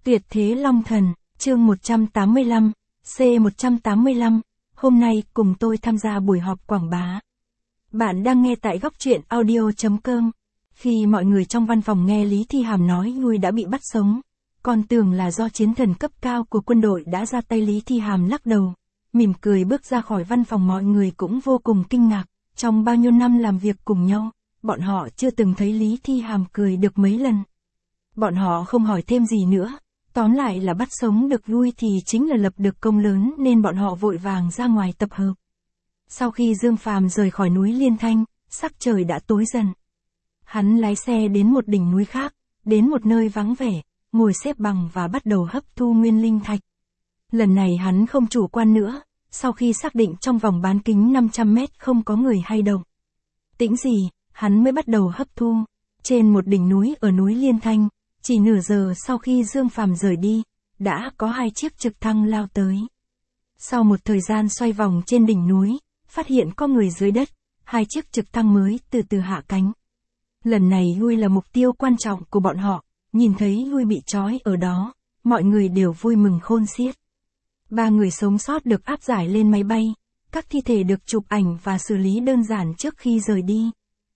Tuyệt thế Long Thần, chương 185, C185, hôm nay cùng tôi tham gia buổi họp quảng bá. Bạn đang nghe tại góc truyện audio.com. Khi mọi người trong văn phòng nghe Lý Thi Hàm nói Huy đã bị bắt sống, còn tưởng là do chiến thần cấp cao của quân đội đã ra tay. Lý Thi Hàm lắc đầu, mỉm cười bước ra khỏi văn phòng. Mọi người cũng vô cùng kinh ngạc, trong bao nhiêu năm làm việc cùng nhau, bọn họ chưa từng thấy Lý Thi Hàm cười được mấy lần. Bọn họ không hỏi thêm gì nữa. Tóm lại là bắt sống được Lui thì chính là lập được công lớn nên bọn họ vội vàng ra ngoài tập hợp. Sau khi Dương Phàm rời khỏi núi Liên Thanh, sắc trời đã tối dần. Hắn lái xe đến một đỉnh núi khác, đến một nơi vắng vẻ, ngồi xếp bằng và bắt đầu hấp thu nguyên linh thạch. Lần này hắn không chủ quan nữa, sau khi xác định trong vòng bán kính 500 mét không có người hay động tĩnh gì, hắn mới bắt đầu hấp thu. Trên một đỉnh núi ở núi Liên Thanh, chỉ nửa giờ sau khi Dương Phàm rời đi, đã có 2 chiếc trực thăng lao tới. Sau một thời gian xoay vòng trên đỉnh núi, phát hiện có người dưới đất, 2 chiếc trực thăng mới từ từ hạ cánh. Lần này Lui là mục tiêu quan trọng của bọn họ, nhìn thấy Lui bị trói ở đó, mọi người đều vui mừng khôn xiết. 3 người sống sót được áp giải lên máy bay, các thi thể được chụp ảnh và xử lý đơn giản trước khi rời đi.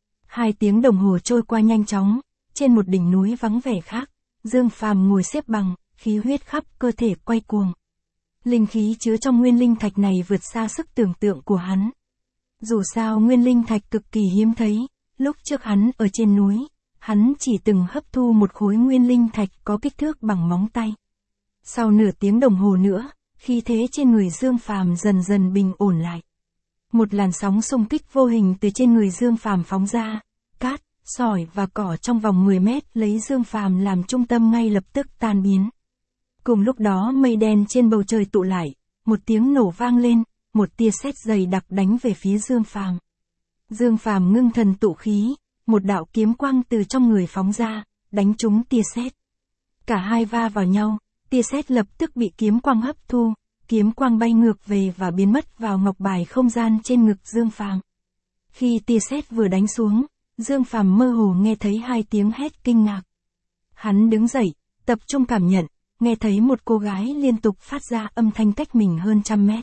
2 tiếng đồng hồ trôi qua nhanh chóng. Trên một đỉnh núi vắng vẻ khác, Dương Phàm ngồi xếp bằng, khí huyết khắp cơ thể quay cuồng. Linh khí chứa trong nguyên linh thạch này vượt xa sức tưởng tượng của hắn. Dù sao nguyên linh thạch cực kỳ hiếm thấy, lúc trước hắn ở trên núi, hắn chỉ từng hấp thu một khối nguyên linh thạch có kích thước bằng móng tay. Sau nửa tiếng đồng hồ nữa, khí thế trên người Dương Phàm dần dần bình ổn lại. Một làn sóng xung kích vô hình từ trên người Dương Phàm phóng ra, cát, sỏi và cỏ trong vòng 10 mét lấy Dương Phàm làm trung tâm ngay lập tức tan biến. Cùng lúc đó mây đen trên bầu trời tụ lại, một tiếng nổ vang lên, một tia sét dày đặc đánh về phía Dương Phàm. Dương Phàm ngưng thần tụ khí, một đạo kiếm quang từ trong người phóng ra, đánh trúng tia sét. Cả hai va vào nhau, tia sét lập tức bị kiếm quang hấp thu, kiếm quang bay ngược về và biến mất vào ngọc bài không gian trên ngực Dương Phàm. Khi tia sét vừa đánh xuống, Dương Phàm mơ hồ nghe thấy 2 tiếng hét kinh ngạc. Hắn đứng dậy, tập trung cảm nhận, nghe thấy một cô gái liên tục phát ra âm thanh cách mình hơn 100 mét.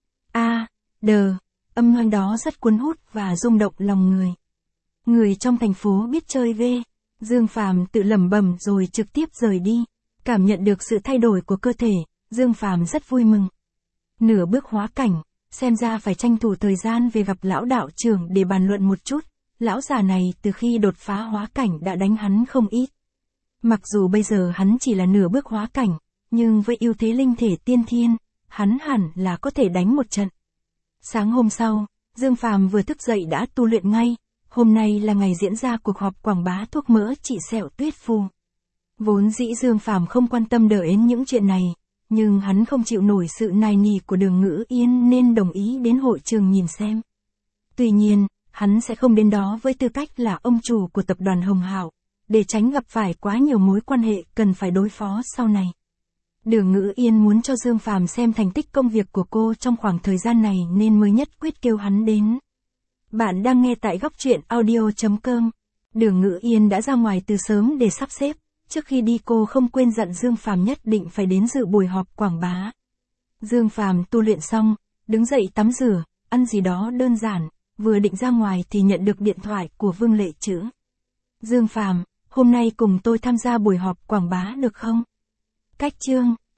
Âm thanh đó rất cuốn hút và rung động lòng người. Người trong thành phố biết chơi ghê. Dương Phàm tự lẩm bẩm rồi trực tiếp rời đi. Cảm nhận được sự thay đổi của cơ thể, Dương Phàm rất vui mừng. Nửa bước hóa cảnh, xem ra phải tranh thủ thời gian về gặp lão đạo trưởng để bàn luận một chút. Lão già này từ khi đột phá hóa cảnh đã đánh hắn không ít. Mặc dù bây giờ hắn chỉ là nửa bước hóa cảnh, nhưng với ưu thế linh thể tiên thiên, hắn hẳn là có thể đánh một trận. Sáng hôm sau, Dương Phàm vừa thức dậy đã tu luyện ngay. Hôm nay là ngày diễn ra cuộc họp quảng bá thuốc mỡ trị sẹo Tuyết Phù. Vốn dĩ Dương Phàm không quan tâm đến những chuyện này, nhưng hắn không chịu nổi sự nài nỉ của Đường Ngữ Yên nên đồng ý đến hội trường nhìn xem. Tuy nhiên, hắn sẽ không đến đó với tư cách là ông chủ của tập đoàn Hồng Hạo, để tránh gặp phải quá nhiều mối quan hệ cần phải đối phó sau này. Đường Ngữ Yên muốn cho Dương Phàm xem thành tích công việc của cô trong khoảng thời gian này nên mới nhất quyết kêu hắn đến. Bạn đang nghe tại góc truyện audio.com. Đường Ngữ Yên đã ra ngoài từ sớm để sắp xếp, trước khi đi cô không quên dặn Dương Phàm nhất định phải đến dự buổi họp quảng bá. Dương Phàm tu luyện xong, đứng dậy tắm rửa, ăn gì đó đơn giản. Vừa định ra ngoài thì nhận được điện thoại của Vương Lệ Trữ. Dương Phàm, hôm nay cùng tôi tham gia buổi họp quảng bá được không? Cách chương